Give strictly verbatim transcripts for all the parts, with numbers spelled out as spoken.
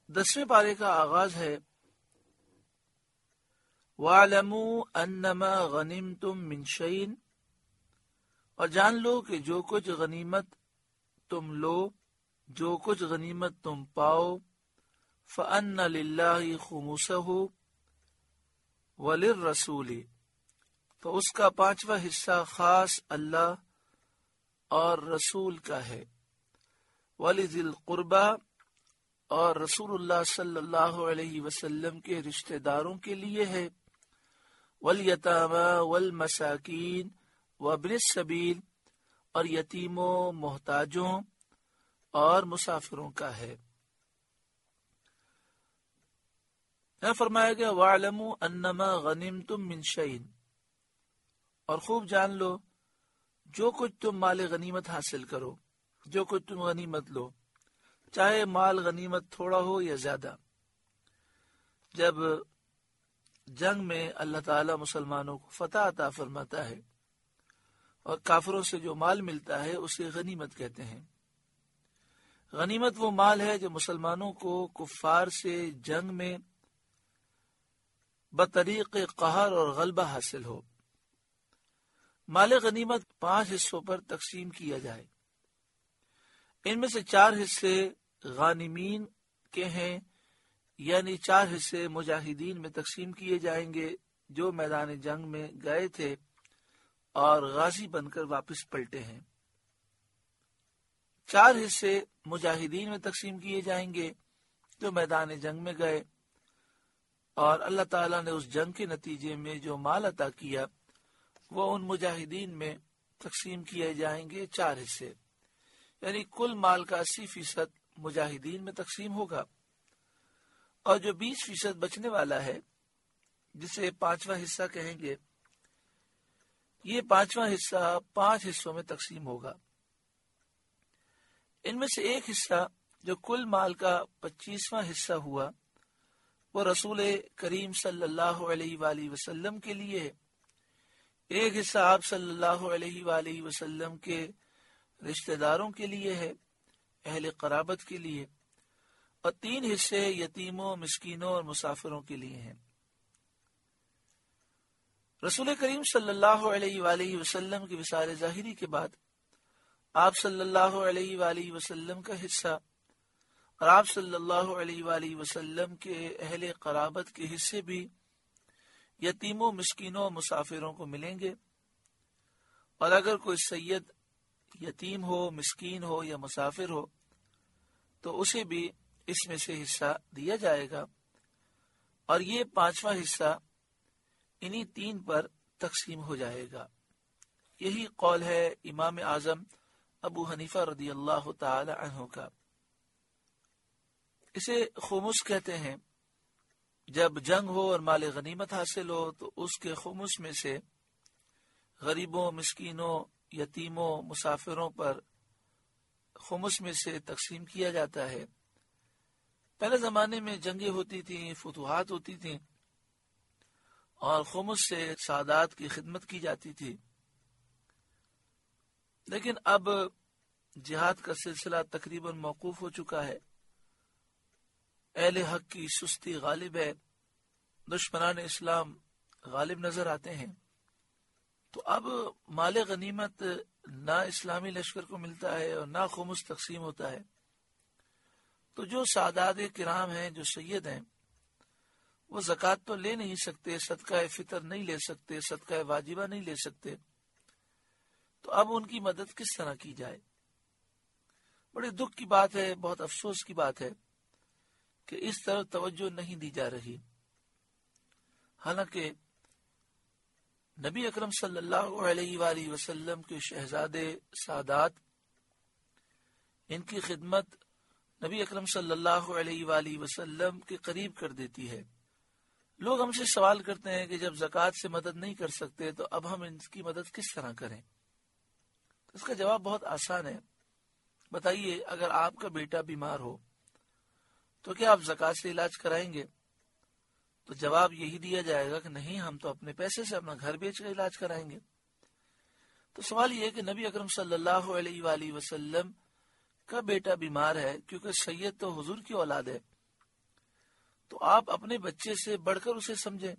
دسویں پارے کا آغاز ہے وَاعْلَمُوا أَنَّمَا غَنِمْتُم مِّن شَيْءٍ، اور جان لو کہ جو کچھ غنیمت تم لو، جو کچھ غنیمت تم پاؤ، فَأَنَّ لِلَّهِ خُمُسَهُ وَلِلرَّسُولِ، تو اس کا پانچواں حصہ خاص اللہ اور رسول کا ہے، وَلِذِي الْقُرْبَى، اور رسول اللہ صلی اللہ علیہ وسلم کے رشتہ داروں کے لیے ہے، وَالْيَتَامَى وَالْمَسَاكِينَ وَابْنِ السَّبِيلِ، اور یتیموں، محتاجوں اور مسافروں کا ہے۔ یہاں فرمایا گیا وَاعْلَمُوا أَنَّمَا غَنِمْتُم مِّن شَيْءٍ، اور خوب جان لو جو کچھ تم مال غنیمت حاصل کرو، جو کچھ تم غنیمت لو، چاہے مال غنیمت تھوڑا ہو یا زیادہ۔ جب جنگ میں اللہ تعالی مسلمانوں کو فتح عطا فرماتا ہے اور کافروں سے جو مال ملتا ہے اسے غنیمت کہتے ہیں۔ غنیمت وہ مال ہے جو مسلمانوں کو کفار سے جنگ میں بطریق قہر اور غلبہ حاصل ہو۔ مال غنیمت پانچ حصوں پر تقسیم کیا جائے، ان میں سے چار حصے غانمین کے ہیں، یعنی چار حصے مجاہدین میں تقسیم کیے جائیں گے جو میدان جنگ میں گئے تھے اور غازی بن کر واپس پلٹے ہیں۔ چار حصے مجاہدین میں تقسیم کیے جائیں گے جو میدان جنگ میں گئے اور اللہ تعالیٰ نے اس جنگ کے نتیجے میں جو مال عطا کیا وہ ان مجاہدین میں تقسیم کیے جائیں گے چار حصے، یعنی کل مال کا اسی فیصد مجاہدین میں تقسیم ہوگا، اور جو بیس فیصد بچنے والا ہے جسے پانچواں حصہ کہیں گے، یہ پانچواں حصہ پانچ حصوں میں تقسیم ہوگا۔ ان میں سے ایک حصہ جو کل مال کا پچیسواں حصہ ہوا وہ رسول کریم صلی اللہ علیہ وآلہ وسلم کے لیے ہے، ایک حصہ آپ صلی اللہ علیہ وآلہ وسلم کے رشتہ داروں کے لیے ہے، اہل قرابت کے لیے، اور تین حصے یتیموں، مسکینوں اور مسافروں کے لیے ہیں۔ رسول کریم صلی اللہ علیہ وآلہ وسلم کی وصال ظاہری کے بعد آپ صلی اللہ علیہ وآلہ وسلم کا حصہ اور آپ صلی اللہ علیہ وآلہ وسلم کے اہل قرابت کے حصے بھی یتیموں، مسکینوں اور مسافروں کو ملیں گے، اور اگر کوئی سید یتیم ہو، مسکین ہو یا مسافر ہو تو اسے بھی اس میں سے حصہ دیا جائے گا، اور یہ پانچواں حصہ انہی تین پر تقسیم ہو جائے گا۔ یہی قول ہے امام اعظم ابو حنیفہ رضی اللہ تعالی عنہ کا۔ اسے خمس کہتے ہیں۔ جب جنگ ہو اور مال غنیمت حاصل ہو تو اس کے خمس میں سے غریبوں، مسکینوں، یتیموں، مسافروں پر خمس میں سے تقسیم کیا جاتا ہے۔ پہلے زمانے میں جنگیں ہوتی تھیں، فتوحات ہوتی تھیں، اور خمس سے سادات کی خدمت کی جاتی تھی، لیکن اب جہاد کا سلسلہ تقریباً موقوف ہو چکا ہے، اہل حق کی سستی غالب ہے، دشمنان اسلام غالب نظر آتے ہیں، تو اب مال غنیمت نہ اسلامی لشکر کو ملتا ہے اور نہ خمس تقسیم ہوتا ہے، تو جو سادات کرام ہیں، جو سید ہیں، وہ زکوٰۃ تو لے نہیں سکتے، صدقہ فطر نہیں لے سکتے، صدقہ واجبہ نہیں لے سکتے، تو اب ان کی مدد کس طرح کی جائے؟ بڑے دکھ کی بات ہے، بہت افسوس کی بات ہے کہ اس طرح توجہ نہیں دی جا رہی، حالانکہ نبی اکرم صلی اللہ علیہ وآلہ وسلم کے شہزادے سادات، ان کی خدمت نبی اکرم صلی اللہ علیہ وآلہ وسلم کے قریب کر دیتی ہے۔ لوگ ہم سے سوال کرتے ہیں کہ جب زکوٰۃ سے مدد نہیں کر سکتے تو اب ہم ان کی مدد کس طرح کریں؟ اس کا جواب بہت آسان ہے۔ بتائیے، اگر آپ کا بیٹا بیمار ہو تو کیا آپ زکوٰۃ سے علاج کرائیں گے؟ تو جواب یہی دیا جائے گا کہ نہیں، ہم تو اپنے پیسے سے اپنا گھر بیچ کر علاج کرائیں گے۔ تو سوال یہ ہے کہ نبی اکرم صلی اللہ علیہ وآلہ وسلم کا بیٹا بیمار ہے، کیونکہ سید تو حضور کی اولاد ہے، تو آپ اپنے بچے سے بڑھ کر اسے سمجھیں.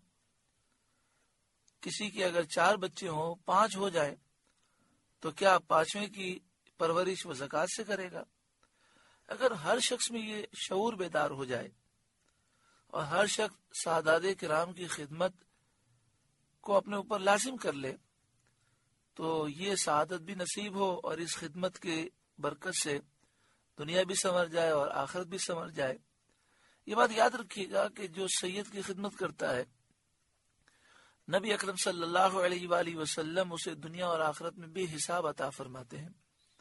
کسی کے اگر چار بچے ہوں، پانچ ہو جائیں، تو کیا پانچویں کی پرورش وہ زکوٰۃ سے کرے گا؟ اگر ہر شخص میں یہ شعور بیدار ہو جائے اور ہر شخص سادات کرام کی خدمت کو اپنے اوپر لازم کر لے تو یہ سعادت بھی نصیب ہو، اور اس خدمت کی برکت سے دنیا بھی سنور جائے اور آخرت بھی سنور جائے. یہ بات یاد رکھیے گا کہ جو سید کی خدمت کرتا ہے، نبی اکرم صلی اللہ علیہ وآلہ وسلم اسے دنیا اور آخرت میں بے حساب عطا فرماتے ہیں.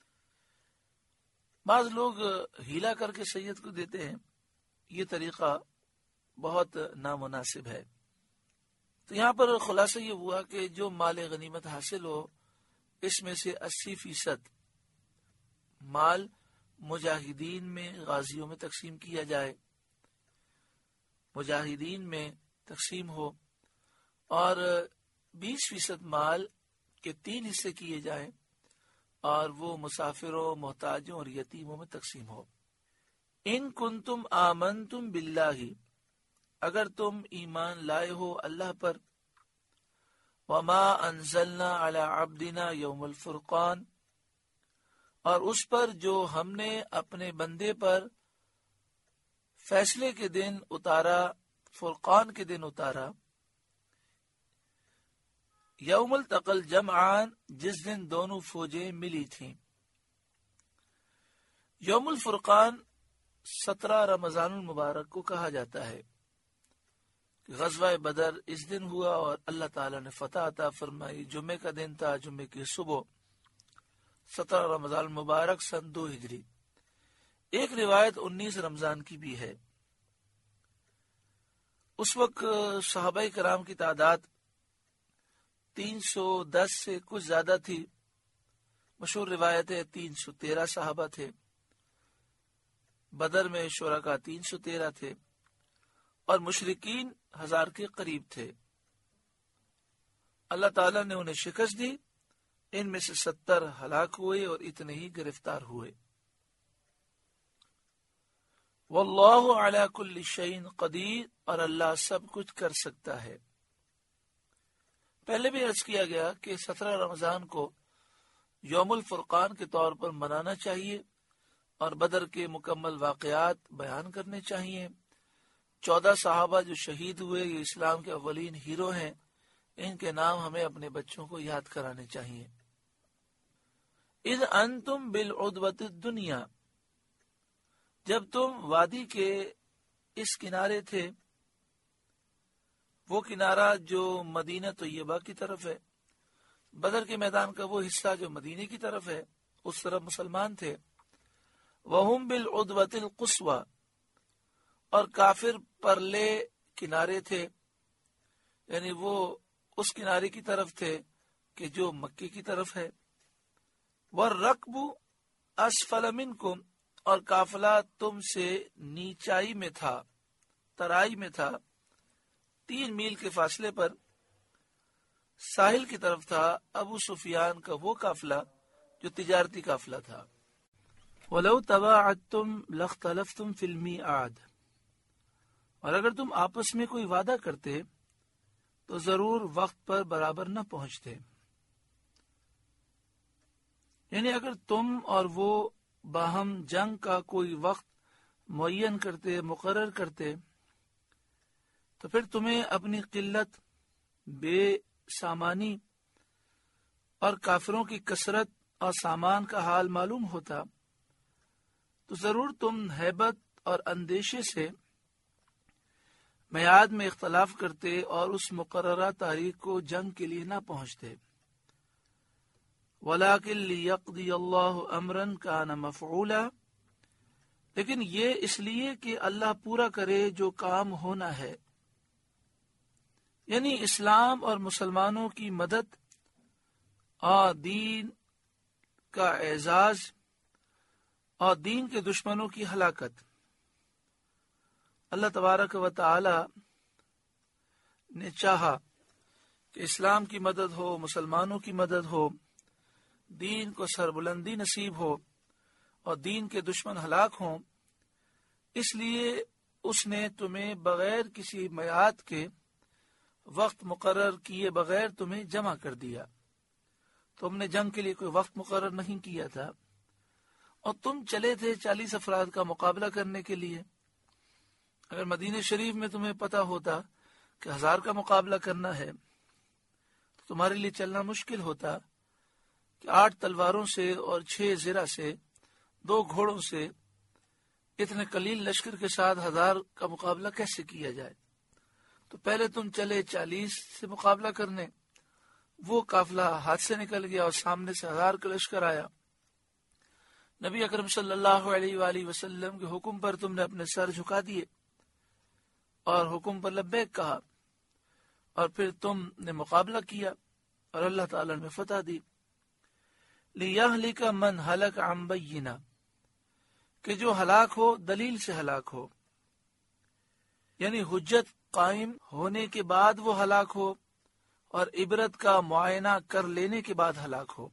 بعض لوگ ہیلا کر کے سید کو دیتے ہیں، یہ طریقہ بہت نامناسب ہے. تو یہاں پر خلاصہ یہ ہوا کہ جو مال غنیمت حاصل ہو، اس میں سے اسی فیصد مال مجاہدین میں، غازیوں میں تقسیم کیا جائے، مجاہدین میں تقسیم ہو، اور بیس فیصد مال کے تین حصے کیے جائیں اور وہ مسافروں، محتاجوں اور یتیموں میں تقسیم ہو. ان کنتم آمنتم باللہ، اگر تم ایمان لائے ہو اللہ پر، وما انزلنا علی عبدنا یوم الفرقان، اور اس پر جو ہم نے اپنے بندے پر فیصلے کے دن اتارا، فرقان کے دن اتارا، یوم التقى الجمعان، جس دن دونوں فوجیں ملی تھیں. یوم الفرقان سترہ رمضان المبارک کو کہا جاتا ہے. غزوہ بدر اس دن ہوا اور اللہ تعالیٰ نے فتح عطا فرمائی. جمعے کا دن تھا، جمعے کی صبح، سترہ رمضان المبارک سن دو ہجری. ایک روایت انیس رمضان کی بھی ہے. اس وقت صحابہ کرام کی تعداد تین سو دس سے کچھ زیادہ تھی. مشہور روایت ہے تین سو تیرہ صحابہ تھے. بدر میں شرکاء تین سو تیرہ تھے اور مشرکین ہزار کے قریب تھے. اللہ تعالیٰ نے انہیں شکست دی. ان میں سے ستر ہلاک ہوئے اور اتنے ہی گرفتار ہوئے. واللہ علی کل شیء قدیر، اور اللہ سب کچھ کر سکتا ہے. پہلے بھی عرض کیا گیا کہ سترہ رمضان کو یوم الفرقان کے طور پر منانا چاہیے اور بدر کے مکمل واقعات بیان کرنے چاہیے. چودہ صحابہ جو شہید ہوئے، یہ اسلام کے اولین ہیرو ہیں، ان کے نام ہمیں اپنے بچوں کو یاد کرانے چاہیے. اذ انتم بالعدوۃ الدنیا، جب تم وادی کے اس کنارے تھے، وہ کنارہ جو مدینہ طیبہ کی طرف ہے، بدر کے میدان کا وہ حصہ جو مدینے کی طرف ہے، اس طرف مسلمان تھے. وہم بالعدوۃ القصویٰ، اور کافر پرلے کنارے تھے، یعنی وہ اس کنارے کی طرف تھے کہ جو مکے کی طرف ہے. والرکب اسفل منکم، اور قافلہ تم سے نیچائی میں تھا، ترائی میں تھا، تین میل کے فاصلے پر ساحل کی طرف تھا ابو سفیان کا وہ قافلہ جو تجارتی قافلہ تھا. وَلَوْ تَوَاعَدْتُمْ لَاخْتَلَفْتُمْ فِي الْمِيعَادِ، اور اگر تم آپس میں کوئی وعدہ کرتے تو ضرور وقت پر برابر نہ پہنچتے. یعنی اگر تم اور وہ باہم جنگ کا کوئی وقت معین کرتے، مقرر کرتے، تو پھر تمہیں اپنی قلت، بے سامانی اور کافروں کی کثرت اور سامان کا حال معلوم ہوتا، تو ضرور تم ہیبت اور اندیشے سے میعاد میں اختلاف کرتے اور اس مقررہ تاریخ کو جنگ کے لیے نہ پہنچتے. وَلَٰكِن لِيَقْضِيَ اللَّهُ أَمْرًا كَانَ مَفْعُولًا، لیکن یہ اس لیے کہ اللہ پورا کرے جو کام ہونا ہے، یعنی اسلام اور مسلمانوں کی مدد اور دین کا اعزاز اور دین کے دشمنوں کی ہلاکت. اللہ تبارک و تعالی نے چاہا کہ اسلام کی مدد ہو، مسلمانوں کی مدد ہو، دین کو سربلندی نصیب ہو اور دین کے دشمن ہلاک ہوں. اس لیے اس نے تمہیں بغیر کسی میعاد کے وقت مقرر کیے بغیر تمہیں جمع کر دیا. تم نے جنگ کے لیے کوئی وقت مقرر نہیں کیا تھا اور تم چلے تھے چالیس افراد کا مقابلہ کرنے کے لیے. اگر مدینہ شریف میں تمہیں پتا ہوتا کہ ہزار کا مقابلہ کرنا ہے تو تمہارے لیے چلنا مشکل ہوتا کہ آٹھ تلواروں سے اور چھ زرہ سے دو گھوڑوں سے اتنے قلیل لشکر کے ساتھ ہزار کا مقابلہ کیسے کیا جائے. تو پہلے تم چلے چالیس سے مقابلہ کرنے، وہ قافلہ ہاتھ سے نکل گیا اور سامنے سے ہزار کا لشکر آیا. نبی اکرم صلی اللہ علیہ وآلہ وسلم کے حکم پر تم نے اپنے سر جھکا دیے اور حکم پر لبیک کہا، اور پھر تم نے مقابلہ کیا اور اللہ تعالی نے فتح دی. لِيَهْلِكَ مَنْ هَلَكَ عَنْ بَيِّنَةٍ، کہ جو ہلاک ہو دلیل سے ہلاک ہو، یعنی حجت قائم ہونے کے بعد وہ ہلاک ہو اور عبرت کا معائنہ کر لینے کے بعد ہلاک ہو.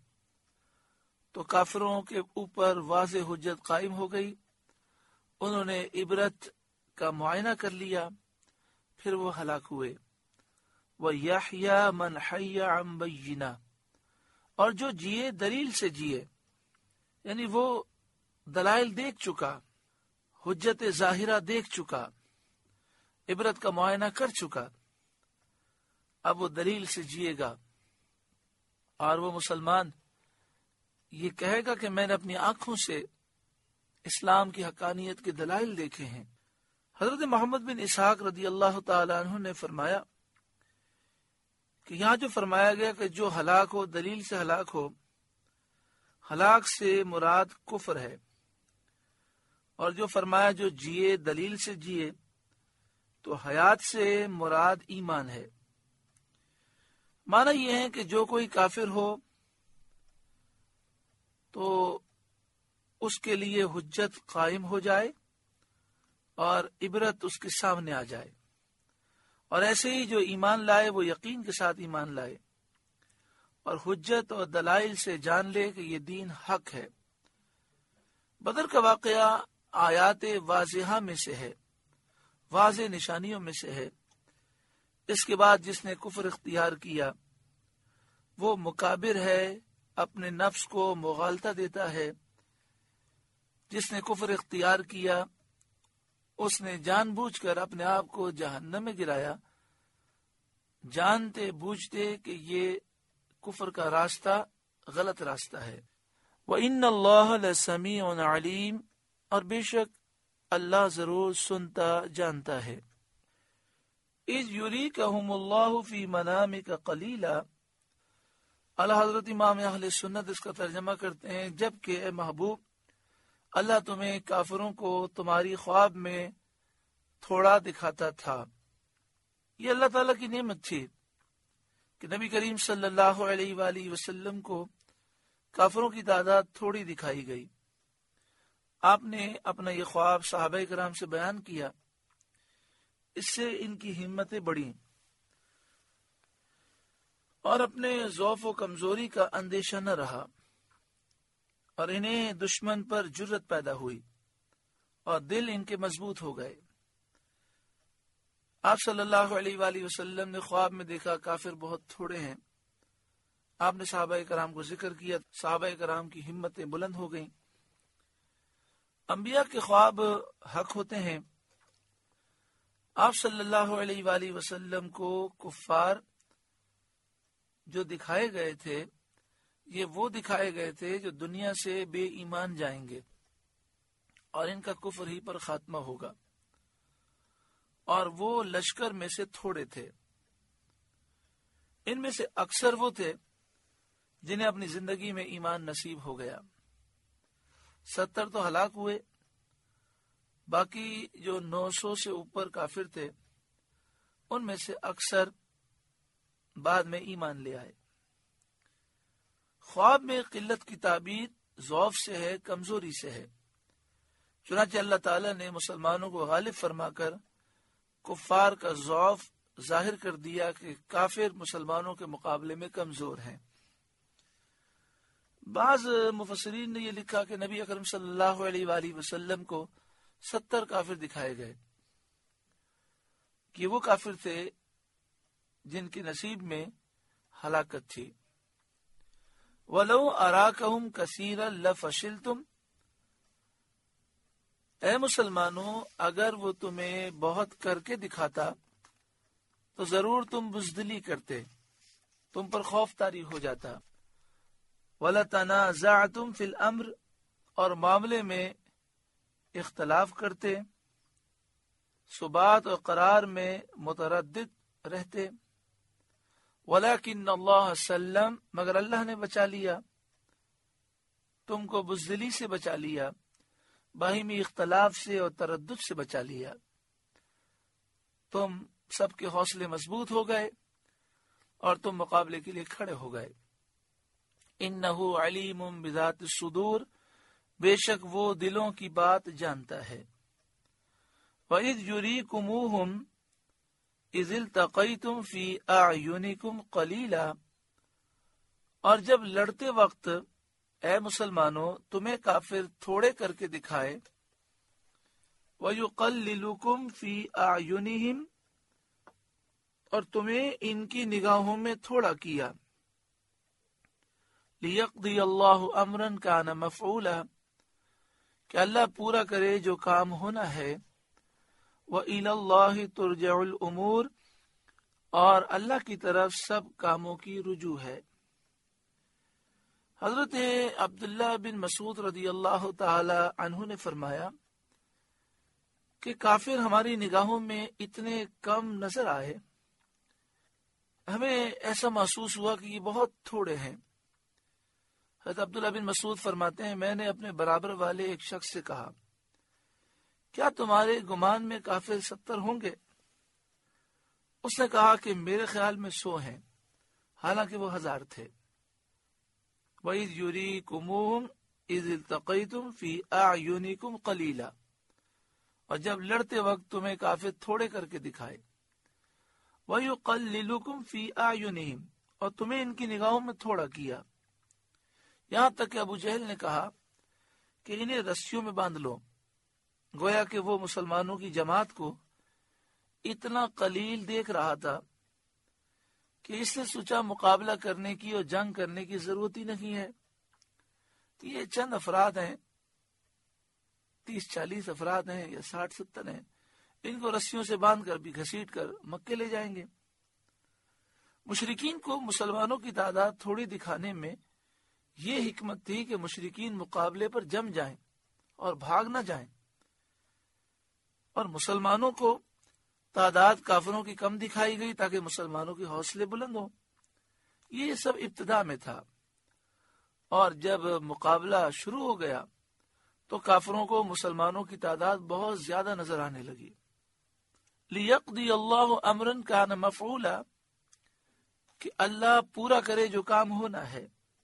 تو کافروں کے اوپر واضح حجت قائم ہو گئی، انہوں نے عبرت کا معائنہ کر لیا، پھر وہ ہلاک ہوئے. وَيَحْيَا مَنْ حَيَّ عَنْ بَيِّنَةٍ، اور جو جیے دلیل سے جیے، یعنی وہ دلائل دیکھ چکا، حجت ظاہرہ دیکھ چکا، عبرت کا معائنہ کر چکا، اب وہ دلیل سے جیے گا. اور وہ مسلمان یہ کہے گا کہ میں نے اپنی آنکھوں سے اسلام کی حقانیت کے دلائل دیکھے ہیں. حضرت محمد بن اسحاق رضی اللہ تعالی عنہ نے فرمایا کہ یہاں جو فرمایا گیا کہ جو ہلاک ہو دلیل سے ہلاک ہو، ہلاک سے مراد کفر ہے، اور جو فرمایا جو جیے دلیل سے جیے تو حیات سے مراد ایمان ہے. معنی یہ ہے کہ جو کوئی کافر ہو تو اس کے لیے حجت قائم ہو جائے اور عبرت اس کے سامنے آ جائے، اور ایسے ہی جو ایمان لائے وہ یقین کے ساتھ ایمان لائے اور حجت اور دلائل سے جان لے کہ یہ دین حق ہے. بدر کا واقعہ آیات واضحہ میں سے ہے، واضح نشانیوں میں سے ہے. اس کے بعد جس نے کفر اختیار کیا وہ مکابر ہے، اپنے نفس کو مغالطہ دیتا ہے. جس نے کفر اختیار کیا اس نے جان بوجھ کر اپنے آپ کو جہنم میں گرایا، جانتے بوجھتے کہ یہ کفر کا راستہ غلط راستہ ہے. وَإِنَّ اللَّهَ لَسَمِيعٌ عَلِيمٌ، اور بے شک اللہ ضرور سنتا جانتا ہے. اِذْ يُرِيكَهُمُ اللَّهُ فِي مَنَامِكَ قَلِيلًا، اعلیٰ حضرت امام اہل سنت اس کا ترجمہ کرتے ہیں جبکہ اے محبوب اللہ تمہیں کافروں کو تمہاری خواب میں تھوڑا دکھاتا تھا. یہ اللہ تعالیٰ کی نعمت تھی کہ نبی کریم صلی اللہ علیہ وآلہ وسلم کو کافروں کی تعداد تھوڑی دکھائی گئی. آپ نے اپنا یہ خواب صحابہ کرام سے بیان کیا، اس سے ان کی ہمتیں بڑھیں اور اپنے ضعف و کمزوری کا اندیشہ نہ رہا، اور انہیں دشمن پر جرت پیدا ہوئی اور دل ان کے مضبوط ہو گئے. آپ صلی اللہ علیہ وآلہ وسلم نے خواب میں دیکھا کافر بہت تھوڑے ہیں. آپ نے صحابہ کرام کو ذکر کیا، صحابہ کرام کی ہمتیں بلند ہو گئیں. انبیاء کے خواب حق ہوتے ہیں. آپ صلی اللہ علیہ وآلہ وسلم کو کفار جو دکھائے گئے تھے یہ وہ دکھائے گئے تھے جو دنیا سے بے ایمان جائیں گے اور ان کا کفر ہی پر خاتمہ ہوگا، اور وہ لشکر میں سے تھوڑے تھے. ان میں سے اکثر وہ تھے جنہیں اپنی زندگی میں ایمان نصیب ہو گیا. ستر تو ہلاک ہوئے، باقی جو نو سو سے اوپر کافر تھے ان میں سے اکثر بعد میں ایمان لے آئے. خواب میں قلت کی تعبیر ضعف سے ہے، کمزوری سے ہے. چنانچہ اللہ تعالیٰ نے مسلمانوں کو غالب فرما کر کفار کا ضعف ظاہر کر دیا کہ کافر مسلمانوں کے مقابلے میں کمزور ہیں. بعض مفسرین نے یہ لکھا کہ نبی اکرم صلی اللہ علیہ وآلہ وسلم کو ستر کافر دکھائے گئے کہ وہ کافر تھے جن کے نصیب میں ہلاکت تھی۔ وَلَوْ أَرَاكَهُمْ كَثِيرًا لَفَشِلْتُمْ، اے مسلمانوں اگر وہ تمہیں بہت کر کے دکھاتا تو ضرور تم بزدلی کرتے، تم پر خوف طاری ہو جاتا۔ وَلَتَنَازَعْتُمْ فِي الْأَمْرِ، اور معاملے میں اختلاف کرتے، ثبات اور قرار میں متردد رہتے۔ وَلَكِنَّ اللَّهَ سَلَّمَ، مگر اللہ نے بچا لیا، تم کو بزدلی سے بچا لیا، باہمی اختلاف سے اور تردد سے بچا لیا، تم سب کے حوصلے مضبوط ہو گئے اور تم مقابلے کے لیے کھڑے ہو گئے۔ انہ علیم بذات الصدور، بے شک وہ دلوں کی بات جانتا ہے۔ وَإِذْ يُرِيكُمُوهُمْ إِذِ الْتَقَيْتُمْ فِي أَعْيُنِكُمْ قَلِيلًا، اور جب لڑتے وقت اے مسلمانوں تمہیں کافر تھوڑے کر کے دکھائے، وَيُقَلِّلُكُمْ فِي أَعْيُنِهِمْ، اور تمہیں ان کی نگاہوں میں تھوڑا کیا، لِيَقْضِيَ اللَّهُ أَمْرًا كَانَ مَفْعُولًا، کہ اللہ پورا کرے جو کام ہونا ہے، وَإِلَى اللَّهِ تُرْجَعُ الْأُمُورِ، اور اللہ کی طرف سب کاموں کی رجوع ہے۔ حضرت عبداللہ بن مسعود رضی اللہ تعالی عنہ نے فرمایا کہ کافر ہماری نگاہوں میں اتنے کم نظر آئے، ہمیں ایسا محسوس ہوا کہ یہ بہت تھوڑے ہیں۔ حضرت عبداللہ بن مسعود فرماتے ہیں میں نے اپنے برابر والے ایک شخص سے کہا کیا تمہارے گمان میں کافر ستر ہوں گے؟ اس نے کہا کہ میرے خیال میں سو ہیں، حالانکہ وہ ہزار تھے۔ وَإِذْ يُرِيكُمُوهُمْ إِذِ الْتَقَيْتُمْ فِي أَعْيُنِكُمْ قَلِيلًا، اور جب لڑتے وقت تمہیں کافر تھوڑے کر کے دکھائے، وَيُقَلِّلُكُمْ فِي أَعْيُنِهِمْ، اور تمہیں ان کی نگاہوں میں تھوڑا کیا، یہاں تک کہ ابو جہل نے کہا کہ انہیں رسیوں میں باندھ لو، گویا کہ وہ مسلمانوں کی جماعت کو اتنا قلیل دیکھ رہا تھا کہ اس نے سوچا مقابلہ کرنے کی اور جنگ کرنے کی ضرورت ہی نہیں ہے، یہ چند افراد ہیں، تیس چالیس افراد ہیں یا ساٹھ ستر ہیں، ان کو رسیوں سے باندھ کر بھی گھسیٹ کر مکے لے جائیں گے۔ مشرکین کو مسلمانوں کی تعداد تھوڑی دکھانے میں یہ حکمت تھی کہ مشرکین مقابلے پر جم جائیں اور بھاگ نہ جائیں، اور مسلمانوں کو تعداد کافروں کی کم دکھائی گئی تاکہ مسلمانوں کے حوصلے بلند ہوں۔ یہ سب ابتدا میں تھا، اور جب مقابلہ شروع ہو گیا تو کافروں کو مسلمانوں کی تعداد بہت زیادہ نظر آنے لگی۔ لِيَقْضِيَ اللَّهُ أَمْرًا كَانَ مَفْعُولًا، کہ اللہ پورا کرے جو کام ہونا ہے،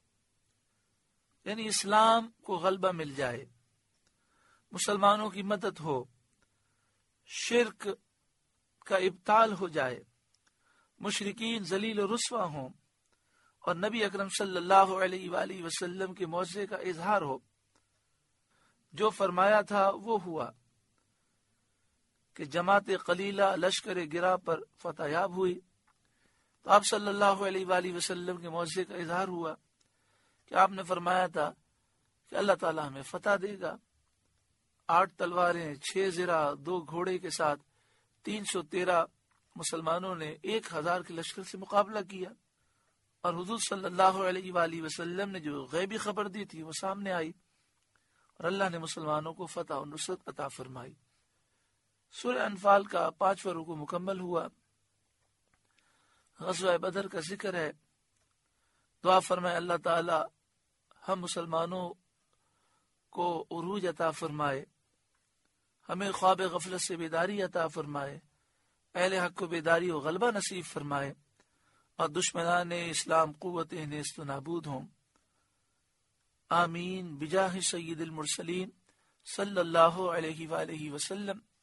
یعنی اسلام کو غلبہ مل جائے، مسلمانوں کی مدد ہو، شرک کا ابطال ہو جائے، مشرکین ذلیل و رسوا ہوں، اور نبی اکرم صلی اللہ علیہ وآلہ وسلم کے معجزے کا اظہار ہو۔ جو فرمایا تھا وہ ہوا کہ جماعت قلیلہ لشکر گرا پر فتح یاب ہوئی، تو آپ صلی اللہ علیہ وآلہ وسلم کے معجزے کا اظہار ہوا کہ آپ نے فرمایا تھا کہ اللہ تعالیٰ ہمیں فتح دے گا۔ آٹھ تلواریں، چھ زرہ، دو گھوڑے کے ساتھ تین سو تیرہ مسلمانوں نے ایک ہزار کے لشکر سے مقابلہ کیا، اور حضور صلی اللہ علیہ وآلہ وسلم نے جو غیبی خبر دی تھی وہ سامنے آئی، اور اللہ نے مسلمانوں کو فتح و نصرت عطا فرمائی۔ سورہ انفال کا پانچواں رکوع مکمل ہوا، غزوہ بدر کا ذکر ہے۔ دعا فرمائے اللہ تعالی ہم مسلمانوں کو عروج عطا فرمائے، ہمیں خواب غفلت سے بیداری عطا فرمائے، اہل حق کو بیداری و غلبہ نصیب فرمائے، اور دشمنان اسلام قوت نیست و نابود ہوں۔ آمین بجاہ سید المرسلین صلی اللہ علیہ وآلہ وسلم۔